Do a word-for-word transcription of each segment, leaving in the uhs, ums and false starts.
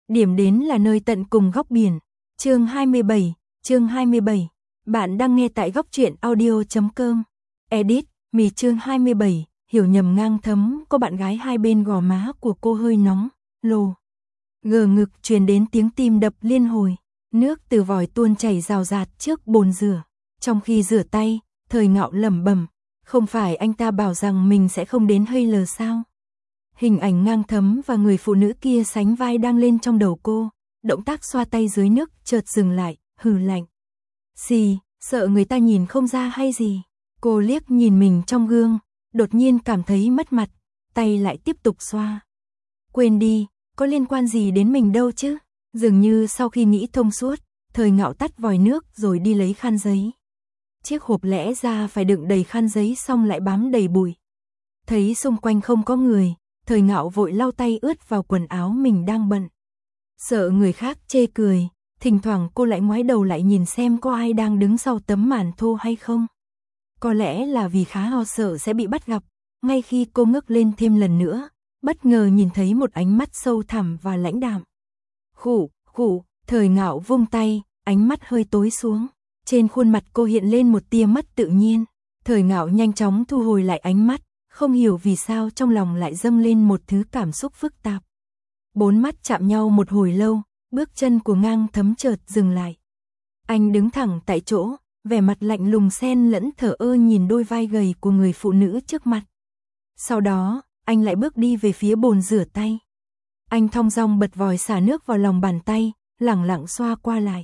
Điểm đến là nơi tận cùng góc biển. Chương hai mươi bảy, chương hai mươi bảy. Bạn đang nghe tại góc truyện audio chấm com. Edit, mì chương hai mươi bảy, hiểu nhầm ngang thấm, có bạn gái hai bên gò má của cô hơi nóng, lồ. Gờ ngực truyền đến tiếng tim đập liên hồi, nước từ vòi tuôn chảy rào rạt trước bồn rửa. Trong khi rửa tay, Thời Ngạo lẩm bẩm, không phải anh ta bảo rằng mình sẽ không đến hay lờ sao? Hình ảnh ngang thấm và người phụ nữ kia sánh vai đang lên trong đầu cô, động tác xoa tay dưới nước chợt dừng lại, hừ lạnh. Xì, sợ người ta nhìn không ra hay gì? Cô liếc nhìn mình trong gương, đột nhiên cảm thấy mất mặt, tay lại tiếp tục xoa. Quên đi, có liên quan gì đến mình đâu chứ? Dường như sau khi nghĩ thông suốt, Thời Ngạo tắt vòi nước rồi đi lấy khăn giấy. Chiếc hộp lẽ ra phải đựng đầy khăn giấy xong lại bám đầy bụi. Thấy xung quanh không có người, Thời Ngạo vội lau tay ướt vào quần áo mình đang bận. Sợ người khác chê cười, thỉnh thoảng cô lại ngoái đầu lại nhìn xem có ai đang đứng sau tấm màn thô hay không. Có lẽ là vì khá ho sợ sẽ bị bắt gặp, ngay khi cô ngước lên thêm lần nữa, bất ngờ nhìn thấy một ánh mắt sâu thẳm và lãnh đạm. Khụ, khụ, Thời Ngạo vung tay, ánh mắt hơi tối xuống. Trên khuôn mặt cô hiện lên một tia mất tự nhiên. Thời Ngạo nhanh chóng thu hồi lại ánh mắt, không hiểu vì sao trong lòng lại dâng lên một thứ cảm xúc phức tạp. Bốn mắt chạm nhau một hồi lâu, bước chân của ngang thấm chợt dừng lại. Anh đứng thẳng tại chỗ, vẻ mặt lạnh lùng xen lẫn thờ ơ nhìn đôi vai gầy của người phụ nữ trước mặt. Sau đó, anh lại bước đi về phía bồn rửa tay. Anh thong dong bật vòi xả nước vào lòng bàn tay, lẳng lặng xoa qua lại.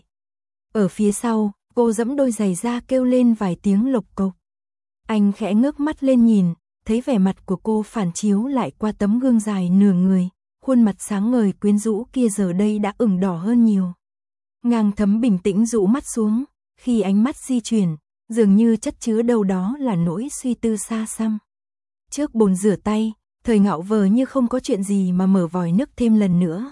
Ở phía sau, cô giẫm đôi giày ra kêu lên vài tiếng lộc cộc. Anh khẽ ngước mắt lên nhìn, thấy vẻ mặt của cô phản chiếu lại qua tấm gương dài nửa người, khuôn mặt sáng ngời quyến rũ kia giờ đây đã ửng đỏ hơn nhiều. Ngang Thấm bình tĩnh rũ mắt xuống, khi ánh mắt di chuyển, dường như chất chứa đâu đó là nỗi suy tư xa xăm. Trước bồn rửa tay, Thời Ngạo vờ như không có chuyện gì mà mở vòi nước thêm lần nữa.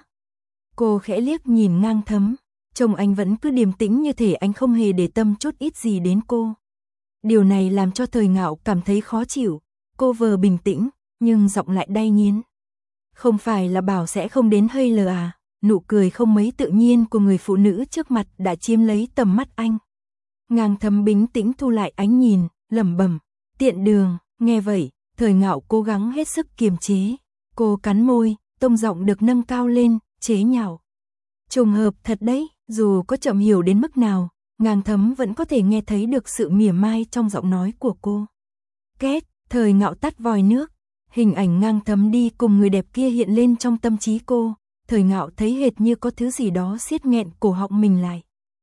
Cô khẽ liếc nhìn Ngang Thấm, trông anh vẫn cứ điềm tĩnh như thể anh không hề để tâm chút ít gì đến cô. Điều này làm cho Thời Ngạo cảm thấy khó chịu, cô vờ bình tĩnh, nhưng giọng lại đay nghiến. Không phải là bảo sẽ không đến hay lờ à? Nụ cười không mấy tự nhiên của người phụ nữ trước mặt đã chiếm lấy tầm mắt anh. Ngang Thấm bình tĩnh thu lại ánh nhìn, lẩm bẩm, tiện đường. Nghe vậy, Thời Ngạo cố gắng hết sức kiềm chế. Cô cắn môi, tông giọng được nâng cao lên, chế nhạo. Trùng hợp thật đấy, dù có chậm hiểu đến mức nào, Ngang Thấm vẫn có thể nghe thấy được sự mỉa mai trong giọng nói của cô. Két, Thời Ngạo tắt vòi nước. Hình ảnh Ngang Thấm đi cùng người đẹp kia hiện lên trong tâm trí cô. Thời Ngạo thấy hệt như có thứ gì đó siết nghẹn cổ họng mình lại.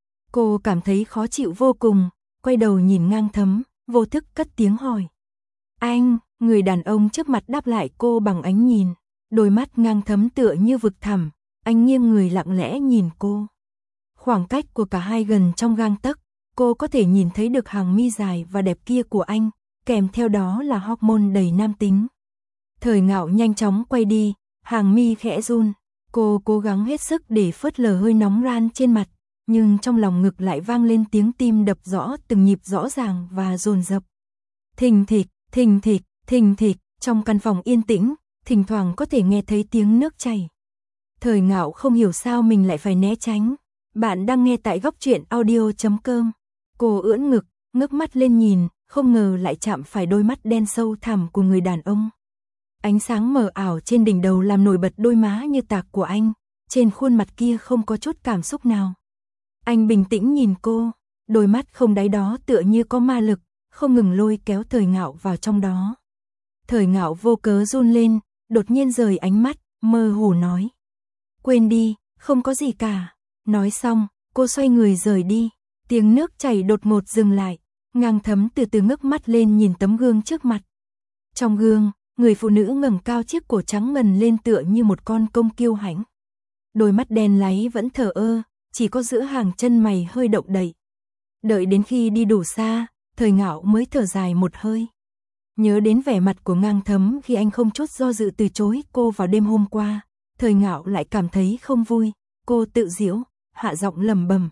Cô cảm thấy khó chịu vô cùng, quay đầu nhìn Ngang Thấm, vô thức cất tiếng hỏi. Anh, người đàn ông trước mặt đáp lại cô bằng ánh nhìn. Đôi mắt Ngang Thấm tựa như vực thẳm, anh nghiêng người lặng lẽ nhìn cô. Khoảng cách của cả hai gần trong gang tấc, cô có thể nhìn thấy được hàng mi dài và đẹp kia của anh, kèm theo đó là hormone đầy nam tính. Thời Ngạo nhanh chóng quay đi, hàng mi khẽ run. Cô cố gắng hết sức để phớt lờ hơi nóng ran trên mặt, nhưng trong lòng ngực lại vang lên tiếng tim đập rõ từng nhịp rõ ràng và dồn dập. Thình thịch, thình thịch, thình thịch, trong căn phòng yên tĩnh, thỉnh thoảng có thể nghe thấy tiếng nước chảy. Thời Ngạo không hiểu sao mình lại phải né tránh. Bạn đang nghe tại góc truyện audio chấm com. Cô ưỡn ngực, ngước mắt lên nhìn, không ngờ lại chạm phải đôi mắt đen sâu thẳm của người đàn ông. Ánh sáng mờ ảo trên đỉnh đầu làm nổi bật đôi má như tạc của anh, trên khuôn mặt kia không có chút cảm xúc nào. Anh bình tĩnh nhìn cô, đôi mắt không đáy đó tựa như có ma lực, không ngừng lôi kéo Thời Ngạo vào trong đó. Thời Ngạo vô cớ run lên, đột nhiên rời ánh mắt, mơ hồ nói. Quên đi, không có gì cả. Nói xong, cô xoay người rời đi, tiếng nước chảy đột ngột dừng lại, Ngang Thấm từ từ ngước mắt lên nhìn tấm gương trước mặt. Trong gương, người phụ nữ ngẩng cao chiếc cổ trắng ngần lên tựa như một con công kiêu hãnh. Đôi mắt đen láy vẫn thờ ơ, chỉ có giữa hàng chân mày hơi động đậy. Đợi đến khi đi đủ xa, Thời Ngạo mới thở dài một hơi. Nhớ đến vẻ mặt của Ngang Thấm khi anh không chút do dự từ chối cô vào đêm hôm qua, Thời Ngạo lại cảm thấy không vui. Cô tự giễu, hạ giọng lẩm bẩm.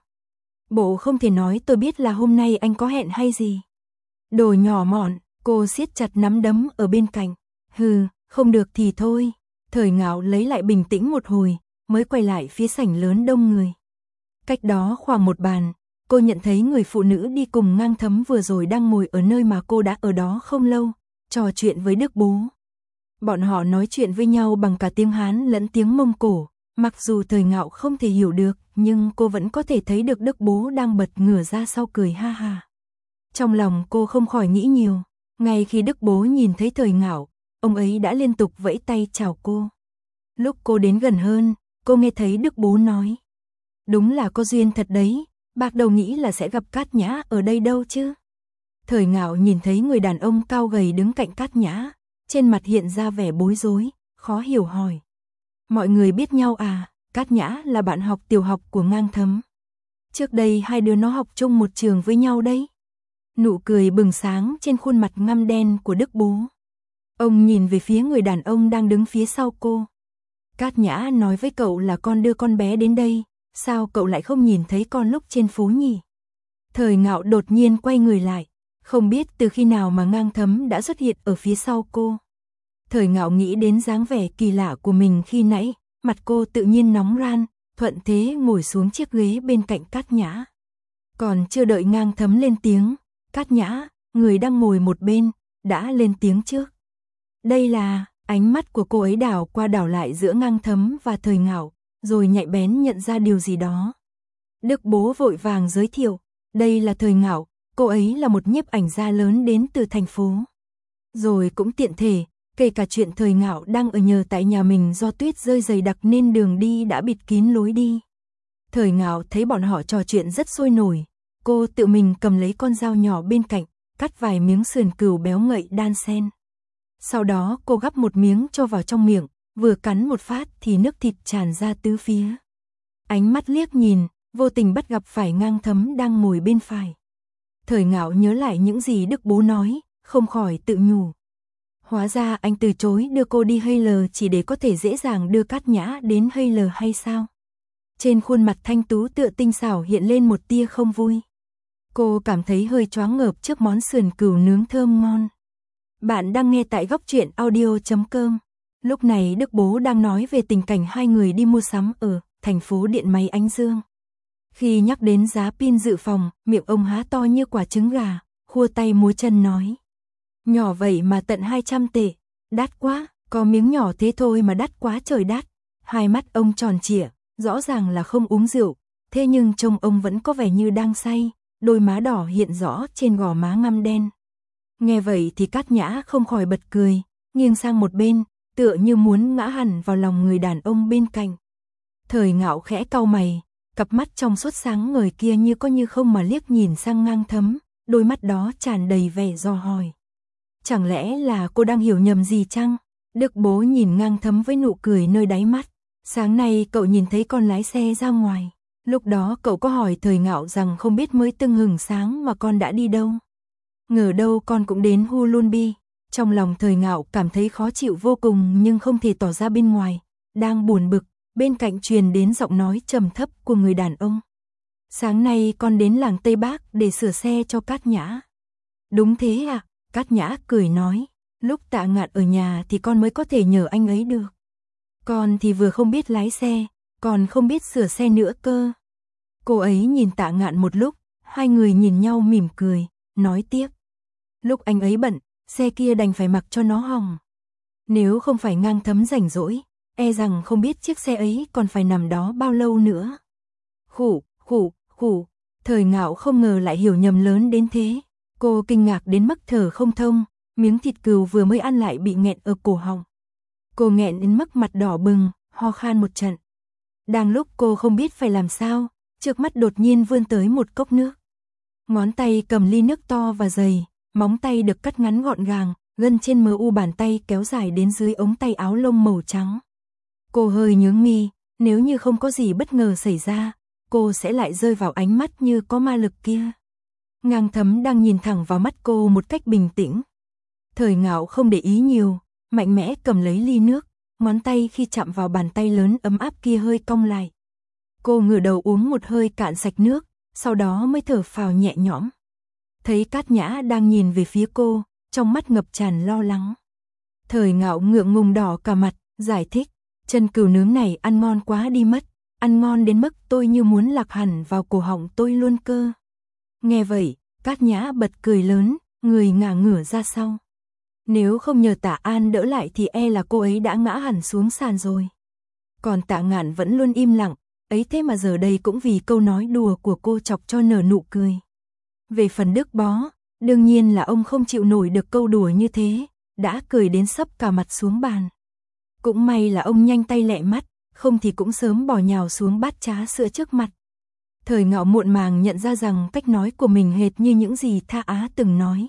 Bộ không thể nói tôi biết là hôm nay anh có hẹn hay gì. Đồ nhỏ mọn, cô siết chặt nắm đấm ở bên cạnh. Hừ, không được thì thôi. Thời Ngạo lấy lại bình tĩnh một hồi, mới quay lại phía sảnh lớn đông người. Cách đó khoảng một bàn, cô nhận thấy người phụ nữ đi cùng Ngang Thấm vừa rồi đang ngồi ở nơi mà cô đã ở đó không lâu, trò chuyện với Đức Bố. Bọn họ nói chuyện với nhau bằng cả tiếng Hán lẫn tiếng Mông Cổ, mặc dù Thời Ngạo không thể hiểu được, nhưng cô vẫn có thể thấy được Đức Bố đang bật ngửa ra sau cười ha ha. Trong lòng cô không khỏi nghĩ nhiều, ngay khi Đức Bố nhìn thấy Thời Ngạo, ông ấy đã liên tục vẫy tay chào cô. Lúc cô đến gần hơn, cô nghe thấy Đức Bố nói: "Đúng là có duyên thật đấy, bạc đầu nghĩ là sẽ gặp Cát Nhã ở đây đâu chứ." Thời Ngạo nhìn thấy người đàn ông cao gầy đứng cạnh Cát Nhã, trên mặt hiện ra vẻ bối rối, khó hiểu hỏi: "Mọi người biết nhau à?" Cát Nhã là bạn học tiểu học của Ngang Thấm. Trước đây hai đứa nó học chung một trường với nhau đấy. Nụ cười bừng sáng trên khuôn mặt ngăm đen của Đức Bố. Ông nhìn về phía người đàn ông đang đứng phía sau cô. Cát Nhã nói với cậu là con đưa con bé đến đây, sao cậu lại không nhìn thấy con lúc trên phố nhỉ? Thời Ngạo đột nhiên quay người lại, không biết từ khi nào mà Ngang Thấm đã xuất hiện ở phía sau cô. Thời Ngạo nghĩ đến dáng vẻ kỳ lạ của mình khi nãy, mặt cô tự nhiên nóng ran, thuận thế ngồi xuống chiếc ghế bên cạnh Cát Nhã. Còn chưa đợi Ngang Thấm lên tiếng, Cát Nhã, người đang ngồi một bên, đã lên tiếng trước. Đây là, ánh mắt của cô ấy đảo qua đảo lại giữa Ngang Thấm và Thời Ngạo, rồi nhạy bén nhận ra điều gì đó. Đức Bố vội vàng giới thiệu, đây là Thời Ngạo, cô ấy là một nhiếp ảnh gia lớn đến từ thành phố. Rồi cũng tiện thể, kể cả chuyện Thời Ngạo đang ở nhờ tại nhà mình do tuyết rơi dày đặc nên đường đi đã bịt kín lối đi. Thời Ngạo thấy bọn họ trò chuyện rất sôi nổi, cô tự mình cầm lấy con dao nhỏ bên cạnh, cắt vài miếng sườn cừu béo ngậy đan xen. Sau đó cô gắp một miếng cho vào trong miệng, vừa cắn một phát thì nước thịt tràn ra tứ phía. Ánh mắt liếc nhìn, vô tình bắt gặp phải Ngang Thấm đang ngồi bên phải. Thời Ngạo nhớ lại những gì Đức Bố nói, không khỏi tự nhủ. Hóa ra anh từ chối đưa cô đi hay lờ chỉ để có thể dễ dàng đưa Cát Nhã đến hay lờ hay sao? Trên khuôn mặt thanh tú tựa tinh xảo hiện lên một tia không vui. Cô cảm thấy hơi choáng ngợp trước món sườn cừu nướng thơm ngon. Bạn đang nghe tại góc truyện audio chấm com. Lúc này Đức Bố đang nói về tình cảnh hai người đi mua sắm ở thành phố điện máy Ánh Dương. Khi nhắc đến giá pin dự phòng, miệng ông há to như quả trứng gà, khua tay múa chân nói. Nhỏ vậy mà tận hai trăm tệ, đắt quá, có miếng nhỏ thế thôi mà đắt quá trời đắt. Hai mắt ông tròn trịa, rõ ràng là không uống rượu, thế nhưng trông ông vẫn có vẻ như đang say, đôi má đỏ hiện rõ trên gò má ngăm đen. Nghe vậy thì Cát Nhã không khỏi bật cười, nghiêng sang một bên, tựa như muốn ngã hẳn vào lòng người đàn ông bên cạnh. Thời Ngạo khẽ cau mày, cặp mắt trong suốt sáng ngời kia như có như không mà liếc nhìn sang Ngang Thấm, đôi mắt đó tràn đầy vẻ dò hỏi. Chẳng lẽ là cô đang hiểu nhầm gì chăng? Đức Bố nhìn Ngang Thấm với nụ cười nơi đáy mắt. Sáng nay cậu nhìn thấy con lái xe ra ngoài. Lúc đó cậu có hỏi Thời Ngạo rằng không biết mới tưng hừng sáng mà con đã đi đâu. Ngờ đâu con cũng đến Hulunbi. Trong lòng Thời Ngạo cảm thấy khó chịu vô cùng nhưng không thể tỏ ra bên ngoài. Đang buồn bực, bên cạnh truyền đến giọng nói trầm thấp của người đàn ông. Sáng nay con đến làng Tây Bắc để sửa xe cho Cát Nhã. Đúng thế ạ, à? Cát Nhã cười nói. Lúc Tạ Ngạn ở nhà thì con mới có thể nhờ anh ấy được. Con thì vừa không biết lái xe, còn không biết sửa xe nữa cơ. Cô ấy nhìn Tạ Ngạn một lúc, hai người nhìn nhau mỉm cười, nói tiếp. Lúc anh ấy bận, xe kia đành phải mặc cho nó hỏng. Nếu không phải Ngang Thấm rảnh rỗi, e rằng không biết chiếc xe ấy còn phải nằm đó bao lâu nữa. Khủ, khủ, khủ, Thời Ngạo không ngờ lại hiểu nhầm lớn đến thế. Cô kinh ngạc đến mức thở không thông, miếng thịt cừu vừa mới ăn lại bị nghẹn ở cổ họng. Cô nghẹn đến mức mặt đỏ bừng, ho khan một trận. Đang lúc cô không biết phải làm sao, trước mắt đột nhiên vươn tới một cốc nước. Ngón tay cầm ly nước to và dày, móng tay được cắt ngắn gọn gàng, gân trên mờ u bàn tay kéo dài đến dưới ống tay áo lông màu trắng. Cô hơi nhướng mi, nếu như không có gì bất ngờ xảy ra, cô sẽ lại rơi vào ánh mắt như có ma lực kia. Ngang Thấm đang nhìn thẳng vào mắt cô một cách bình tĩnh. Thời Ngạo không để ý nhiều, mạnh mẽ cầm lấy ly nước, ngón tay khi chạm vào bàn tay lớn ấm áp kia hơi cong lại. Cô ngửa đầu uống một hơi cạn sạch nước, sau đó mới thở phào nhẹ nhõm. Thấy Cát Nhã đang nhìn về phía cô, trong mắt ngập tràn lo lắng. Thời Ngạo ngượng ngùng đỏ cả mặt, giải thích, Chân cừu nướng này ăn ngon quá đi mất, ăn ngon đến mức tôi như muốn lạc hẳn vào cổ họng tôi luôn cơ. Nghe vậy, Cát Nhã bật cười lớn, người ngả ngửa ra sau. Nếu không nhờ Tạ An đỡ lại thì e là cô ấy đã ngã hẳn xuống sàn rồi. Còn Tạ Ngạn vẫn luôn im lặng, ấy thế mà giờ đây cũng vì câu nói đùa của cô chọc cho nở nụ cười. Về phần Đức Bó, đương nhiên là ông không chịu nổi được câu đùa như thế, đã cười đến sấp cả mặt xuống bàn. Cũng may là ông nhanh tay lẹ mắt, không thì cũng sớm bỏ nhào xuống bát trá sữa trước mặt. Thời Ngạo muộn màng nhận ra rằng cách nói của mình hệt như những gì Tha Á từng nói.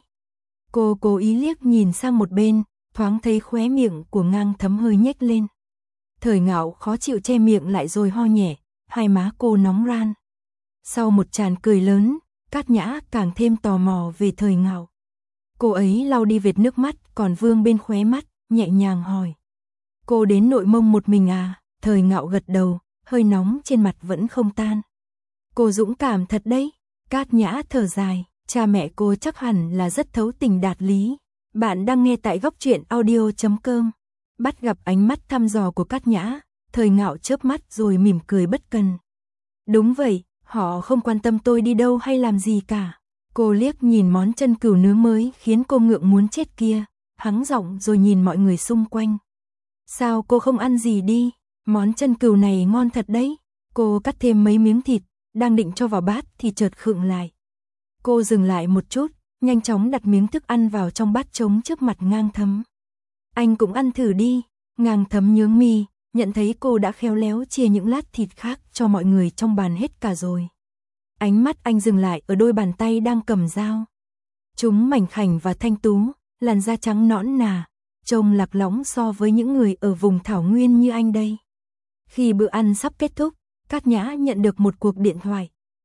Cô cố ý liếc nhìn sang một bên, thoáng thấy khóe miệng của Ngang Thấm hơi nhếch lên. Thời Ngạo khó chịu che miệng lại rồi ho nhẹ, hai má cô nóng ran. Sau một tràng cười lớn, Cát Nhã càng thêm tò mò về Thời Ngạo. Cô ấy lau đi vệt nước mắt còn vương bên khóe mắt, nhẹ nhàng hỏi. Cô đến Nội Mông một mình à? Thời Ngạo gật đầu, hơi nóng trên mặt vẫn không tan. Cô dũng cảm thật đấy. Cát Nhã thở dài, cha mẹ cô chắc hẳn là rất thấu tình đạt lý. Bạn đang nghe tại góc truyện audio chấm com. Bắt gặp ánh mắt thăm dò của Cát Nhã, Thời Ngạo chớp mắt rồi mỉm cười bất cần. Đúng vậy, họ không quan tâm tôi đi đâu hay làm gì cả. Cô liếc nhìn món chân cừu nướng mới khiến cô ngượng muốn chết kia, hắng giọng rồi nhìn mọi người xung quanh. Sao cô không ăn gì đi? Món chân cừu này ngon thật đấy. Cô cắt thêm mấy miếng thịt, đang định cho vào bát thì chợt khựng lại. Cô dừng lại một chút, nhanh chóng đặt miếng thức ăn vào trong bát trống trước mặt Ngang Thấm. Anh cũng ăn thử đi. Ngang Thấm nhướng mi, nhận thấy cô đã khéo léo chia những lát thịt khác cho mọi người trong bàn hết cả rồi. Ánh mắt anh dừng lại ở đôi bàn tay đang cầm dao. Chúng mảnh khảnh và thanh tú, làn da trắng nõn nà, trông lạc lõng so với những người ở vùng thảo nguyên như anh đây. Khi bữa ăn sắp kết thúc, Cát Nhã nhận được một cuộc điện thoại.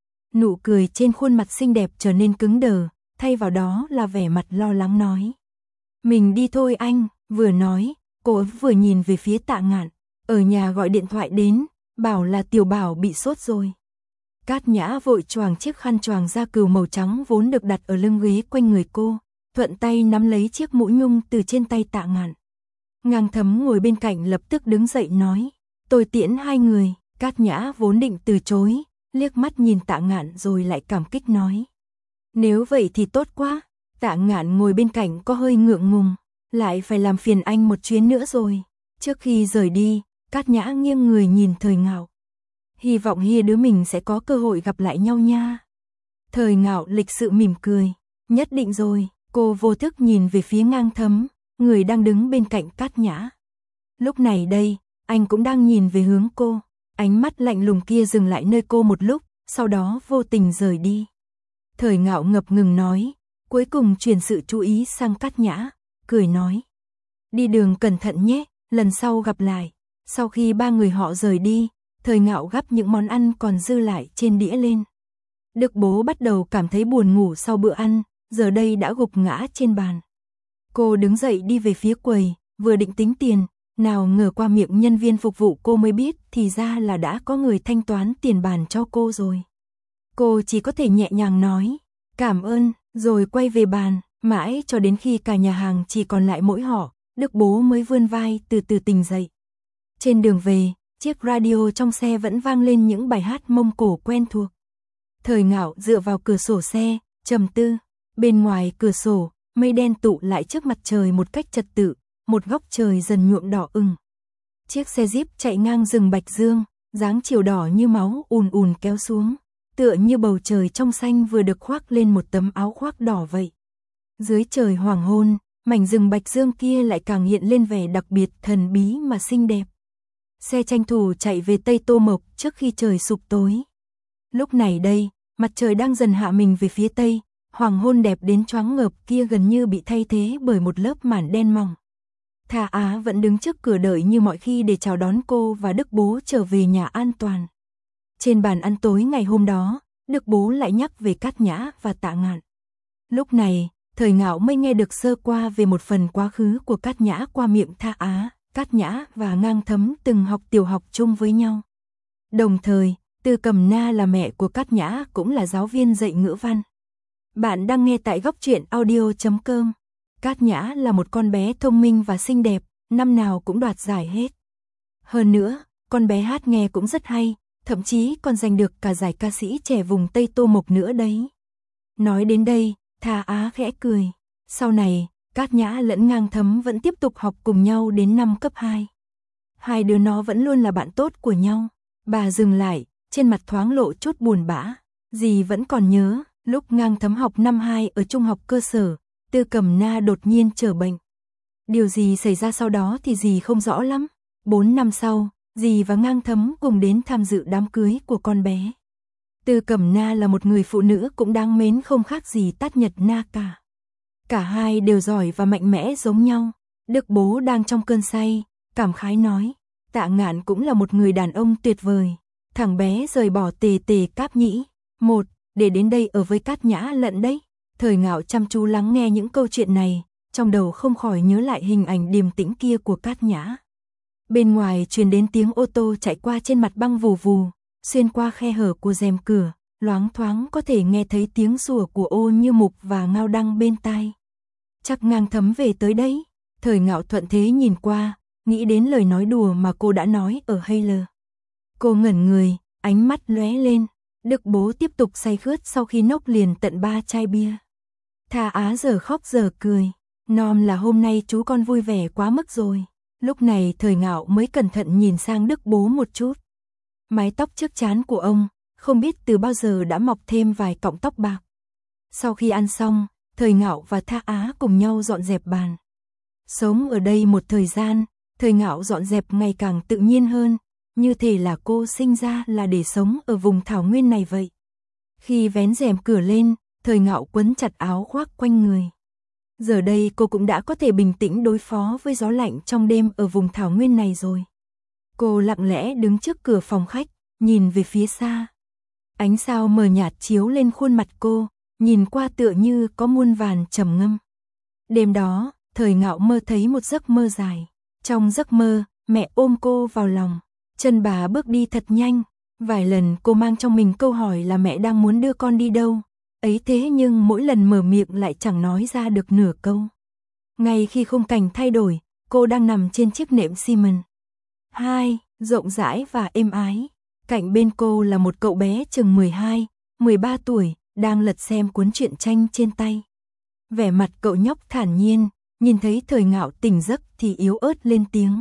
Nụ cười trên khuôn mặt xinh đẹp trở nên cứng đờ, thay vào đó là vẻ mặt lo lắng nói. Mình đi thôi anh, vừa nói, cô vừa nhìn về phía Tạ Ngạn. Ở nhà gọi điện thoại đến, bảo là Tiểu Bảo bị sốt rồi. Cát Nhã vội choàng chiếc khăn choàng da cừu màu trắng vốn được đặt ở lưng ghế quanh người cô, thuận tay nắm lấy chiếc mũ nhung từ trên tay Tạ Ngạn. Ngang Thấm ngồi bên cạnh lập tức đứng dậy nói, tôi tiễn hai người. Cát Nhã vốn định từ chối, liếc mắt nhìn Tạ Ngạn rồi lại cảm kích nói. Nếu vậy thì tốt quá. Tạ Ngạn ngồi bên cạnh có hơi ngượng ngùng, lại phải làm phiền anh một chuyến nữa rồi. Trước khi rời đi, Cát Nhã nghiêng người nhìn Thời Ngạo. Hy vọng hai đứa mình sẽ có cơ hội gặp lại nhau nha. Thời Ngạo lịch sự mỉm cười. Nhất định rồi. Cô vô thức nhìn về phía Ngang Thấm, người đang đứng bên cạnh Cát Nhã. Lúc này đây, anh cũng đang nhìn về hướng cô. Ánh mắt lạnh lùng kia dừng lại nơi cô một lúc, sau đó vô tình rời đi. Thời Ngạo ngập ngừng nói, cuối cùng chuyển sự chú ý sang Cát Nhã, cười nói. Đi đường cẩn thận nhé, lần sau gặp lại. Sau khi ba người họ rời đi, Thời Ngạo gắp những món ăn còn dư lại trên đĩa lên. Đức Bố bắt đầu cảm thấy buồn ngủ sau bữa ăn, giờ đây đã gục ngã trên bàn. Cô đứng dậy đi về phía quầy, vừa định tính tiền, nào ngờ qua miệng nhân viên phục vụ cô mới biết thì ra là đã có người thanh toán tiền bàn cho cô rồi. Cô chỉ có thể nhẹ nhàng nói, cảm ơn, rồi quay về bàn, mãi cho đến khi cả nhà hàng chỉ còn lại mỗi họ, Đức Bố mới vươn vai từ từ tỉnh dậy. Trên đường về, chiếc radio trong xe vẫn vang lên những bài hát Mông Cổ quen thuộc. Thời Ngạo dựa vào cửa sổ xe, trầm tư, bên ngoài cửa sổ, mây đen tụ lại trước mặt trời một cách trật tự, một góc trời dần nhuộm đỏ ửng. Chiếc xe Jeep chạy ngang rừng Bạch Dương, dáng chiều đỏ như máu ùn ùn kéo xuống, tựa như bầu trời trong xanh vừa được khoác lên một tấm áo khoác đỏ vậy. Dưới trời hoàng hôn, mảnh rừng Bạch Dương kia lại càng hiện lên vẻ đặc biệt thần bí mà xinh đẹp. Xe tranh thủ chạy về Tây Tô Mộc trước khi trời sụp tối. Lúc này đây, mặt trời đang dần hạ mình về phía tây, hoàng hôn đẹp đến choáng ngợp kia gần như bị thay thế bởi một lớp màn đen mỏng. Tha Á vẫn đứng trước cửa đợi như mọi khi để chào đón cô và Đức Bố trở về nhà an toàn. Trên bàn ăn tối ngày hôm đó, Đức Bố lại nhắc về Cát Nhã và Tạ Ngạn. Lúc này, Thời Ngạo mới nghe được sơ qua về một phần quá khứ của Cát Nhã qua miệng Tha Á. Cát Nhã và Ngang Thấm từng học tiểu học chung với nhau. Đồng thời, Từ Cẩm Na là mẹ của Cát Nhã cũng là giáo viên dạy ngữ văn. Bạn đang nghe tại góc truyện audio chấm com. Cát Nhã là một con bé thông minh và xinh đẹp, năm nào cũng đoạt giải hết. Hơn nữa, con bé hát nghe cũng rất hay, thậm chí còn giành được cả giải ca sĩ trẻ vùng Tây Tô Mộc nữa đấy. Nói đến đây, Tha Á khẽ cười. Sau này, Cát Nhã lẫn Ngang Thấm vẫn tiếp tục học cùng nhau đến năm cấp hai. Hai đứa nó vẫn luôn là bạn tốt của nhau. Bà dừng lại, trên mặt thoáng lộ chút buồn bã. Dì vẫn còn nhớ, lúc Ngang Thấm học năm hai ở trung học cơ sở, Tư Cẩm Na đột nhiên trở bệnh. Điều gì xảy ra sau đó thì dì không rõ lắm. Bốn năm sau, dì và Ngang Thấm cùng đến tham dự đám cưới của con bé. Tư Cẩm Na là một người phụ nữ cũng đáng mến không khác gì Tát Nhật Na cả. Cả hai đều giỏi và mạnh mẽ giống nhau. Đức bố đang trong cơn say, cảm khái nói, Tạ Ngạn cũng là một người đàn ông tuyệt vời. Thằng bé rời bỏ Tề Tề Cáp Nhĩ, một, để đến đây ở với Cát Nhã lận đấy. Thời Ngạo chăm chú lắng nghe những câu chuyện này, trong đầu không khỏi nhớ lại hình ảnh điềm tĩnh kia của Cát Nhã. Bên ngoài truyền đến tiếng ô tô chạy qua trên mặt băng vù vù, xuyên qua khe hở của rèm cửa, loáng thoáng có thể nghe thấy tiếng sủa của Ô Như Mục và Ngao Đăng bên tai. Chắc Ngang Thấm về tới đấy. Thời Ngạo thuận thế nhìn qua, nghĩ đến lời nói đùa mà cô đã nói ở Hayler. Cô ngẩn người, ánh mắt lóe lên. Đức bố tiếp tục say khướt sau khi nốc liền tận ba chai bia. Tha Á giờ khóc giờ cười. Nom là hôm nay chú con vui vẻ quá mức rồi. Lúc này Thời Ngạo mới cẩn thận nhìn sang Đức bố một chút. Mái tóc trước trán của ông, không biết từ bao giờ đã mọc thêm vài cọng tóc bạc. Sau khi ăn xong, Thời Ngạo và Tha Á cùng nhau dọn dẹp bàn. Sống ở đây một thời gian, Thời Ngạo dọn dẹp ngày càng tự nhiên hơn, như thể là cô sinh ra là để sống ở vùng thảo nguyên này vậy. Khi vén rèm cửa lên, Thời Ngạo quấn chặt áo khoác quanh người. Giờ đây cô cũng đã có thể bình tĩnh đối phó với gió lạnh trong đêm ở vùng thảo nguyên này rồi. Cô lặng lẽ đứng trước cửa phòng khách, nhìn về phía xa. Ánh sao mờ nhạt chiếu lên khuôn mặt cô, nhìn qua tựa như có muôn vàn trầm ngâm. Đêm đó, Thời Ngạo mơ thấy một giấc mơ dài. Trong giấc mơ, mẹ ôm cô vào lòng. Chân bà bước đi thật nhanh. Vài lần cô mang trong mình câu hỏi là mẹ đang muốn đưa con đi đâu. Ấy thế nhưng mỗi lần mở miệng lại chẳng nói ra được nửa câu. Ngay khi khung cảnh thay đổi, cô đang nằm trên chiếc nệm xi măng. Hai, rộng rãi và êm ái. Cạnh bên cô là một cậu bé chừng mười hai, mười ba tuổi, đang lật xem cuốn truyện tranh trên tay. Vẻ mặt cậu nhóc thản nhiên, nhìn thấy Thời Ngạo tỉnh giấc thì yếu ớt lên tiếng.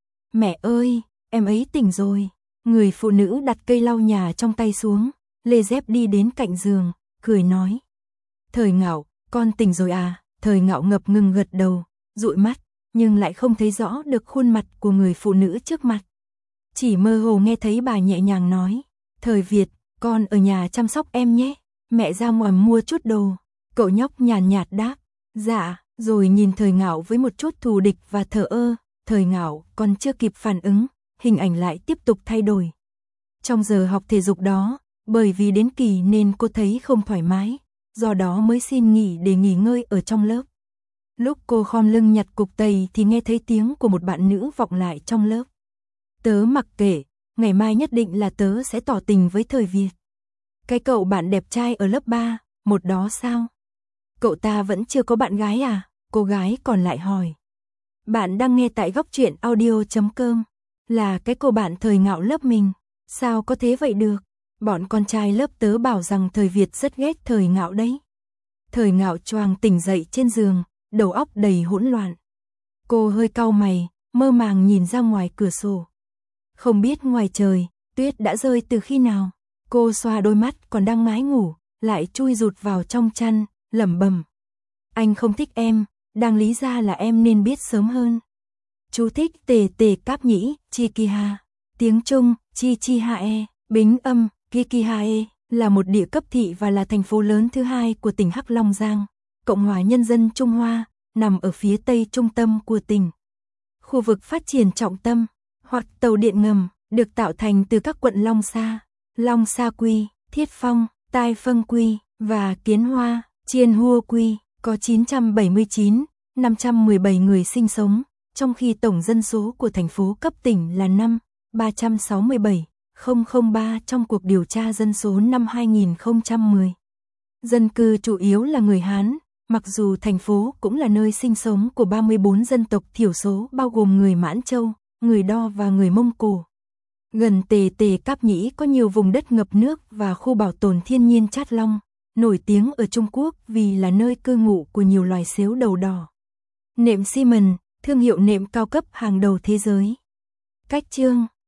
Mẹ ơi, em ấy tỉnh rồi. Người phụ nữ đặt cây lau nhà trong tay xuống, lê dép đi đến cạnh giường, cười nói. Thời Ngạo, con tỉnh rồi à? Thời Ngạo ngập ngừng gật đầu, dụi mắt, nhưng lại không thấy rõ được khuôn mặt của người phụ nữ trước mặt. Chỉ mơ hồ nghe thấy bà nhẹ nhàng nói, Thời Việt, con ở nhà chăm sóc em nhé, mẹ ra ngoài mua chút đồ. Cậu nhóc nhàn nhạt đáp, dạ, rồi nhìn Thời Ngạo với một chút thù địch và thờ ơ. Thời Ngạo còn chưa kịp phản ứng, hình ảnh lại tiếp tục thay đổi. Trong giờ học thể dục đó, bởi vì đến kỳ nên cô thấy không thoải mái, do đó mới xin nghỉ để nghỉ ngơi ở trong lớp. Lúc cô khom lưng nhặt cục tầy thì nghe thấy tiếng của một bạn nữ vọng lại trong lớp. Tớ mặc kệ, ngày mai nhất định là tớ sẽ tỏ tình với Thời Việt. Cái cậu bạn đẹp trai ở lớp ba, một đó sao? Cậu ta vẫn chưa có bạn gái à? Cô gái còn lại hỏi. Bạn đang nghe tại góc truyện audio chấm com. Là cái cô bạn Thời Ngạo lớp mình. Sao có thế vậy được? Bọn con trai lớp tớ bảo rằng Thời Việt rất ghét Thời Ngạo đấy. Thời Ngạo choàng tỉnh dậy trên giường, đầu óc đầy hỗn loạn. Cô hơi cau mày, mơ màng nhìn ra ngoài cửa sổ. Không biết ngoài trời, tuyết đã rơi từ khi nào. Cô xoa đôi mắt còn đang ngái ngủ, lại chui rụt vào trong chăn, lẩm bẩm. Anh không thích em, đáng lý ra là em nên biết sớm hơn. Chú thích Tề Tề Cáp Nhĩ, Chikiha. Tiếng Trung, Chi Chi Hae, Bính âm, Kikihae, là một địa cấp thị và là thành phố lớn thứ hai của tỉnh Hắc Long Giang, Cộng hòa Nhân dân Trung Hoa, nằm ở phía tây trung tâm của tỉnh. Khu vực phát triển trọng tâm, hoặc tàu điện ngầm, được tạo thành từ các quận Long Sa, Long Sa Quy, Thiết Phong, Tai Phân Quy, và Kiến Hoa, Chiên Hua Quy, có chín trăm bảy mươi chín nghìn năm trăm mười bảy người sinh sống, trong khi tổng dân số của thành phố cấp tỉnh là năm nghìn ba trăm sáu mươi bảy nghìn ba trong cuộc điều tra dân số năm hai nghìn không trăm mười. Dân cư chủ yếu là người Hán, mặc dù thành phố cũng là nơi sinh sống của ba mươi bốn dân tộc thiểu số bao gồm người Mãn Châu, người Đo và người Mông Cổ. Gần Tề Tề Cáp Nhĩ có nhiều vùng đất ngập nước và khu bảo tồn thiên nhiên Chát Long, nổi tiếng ở Trung Quốc vì là nơi cư ngụ của nhiều loài sếu đầu đỏ. Nệm Siemens, thương hiệu nệm cao cấp hàng đầu thế giới. Cách chương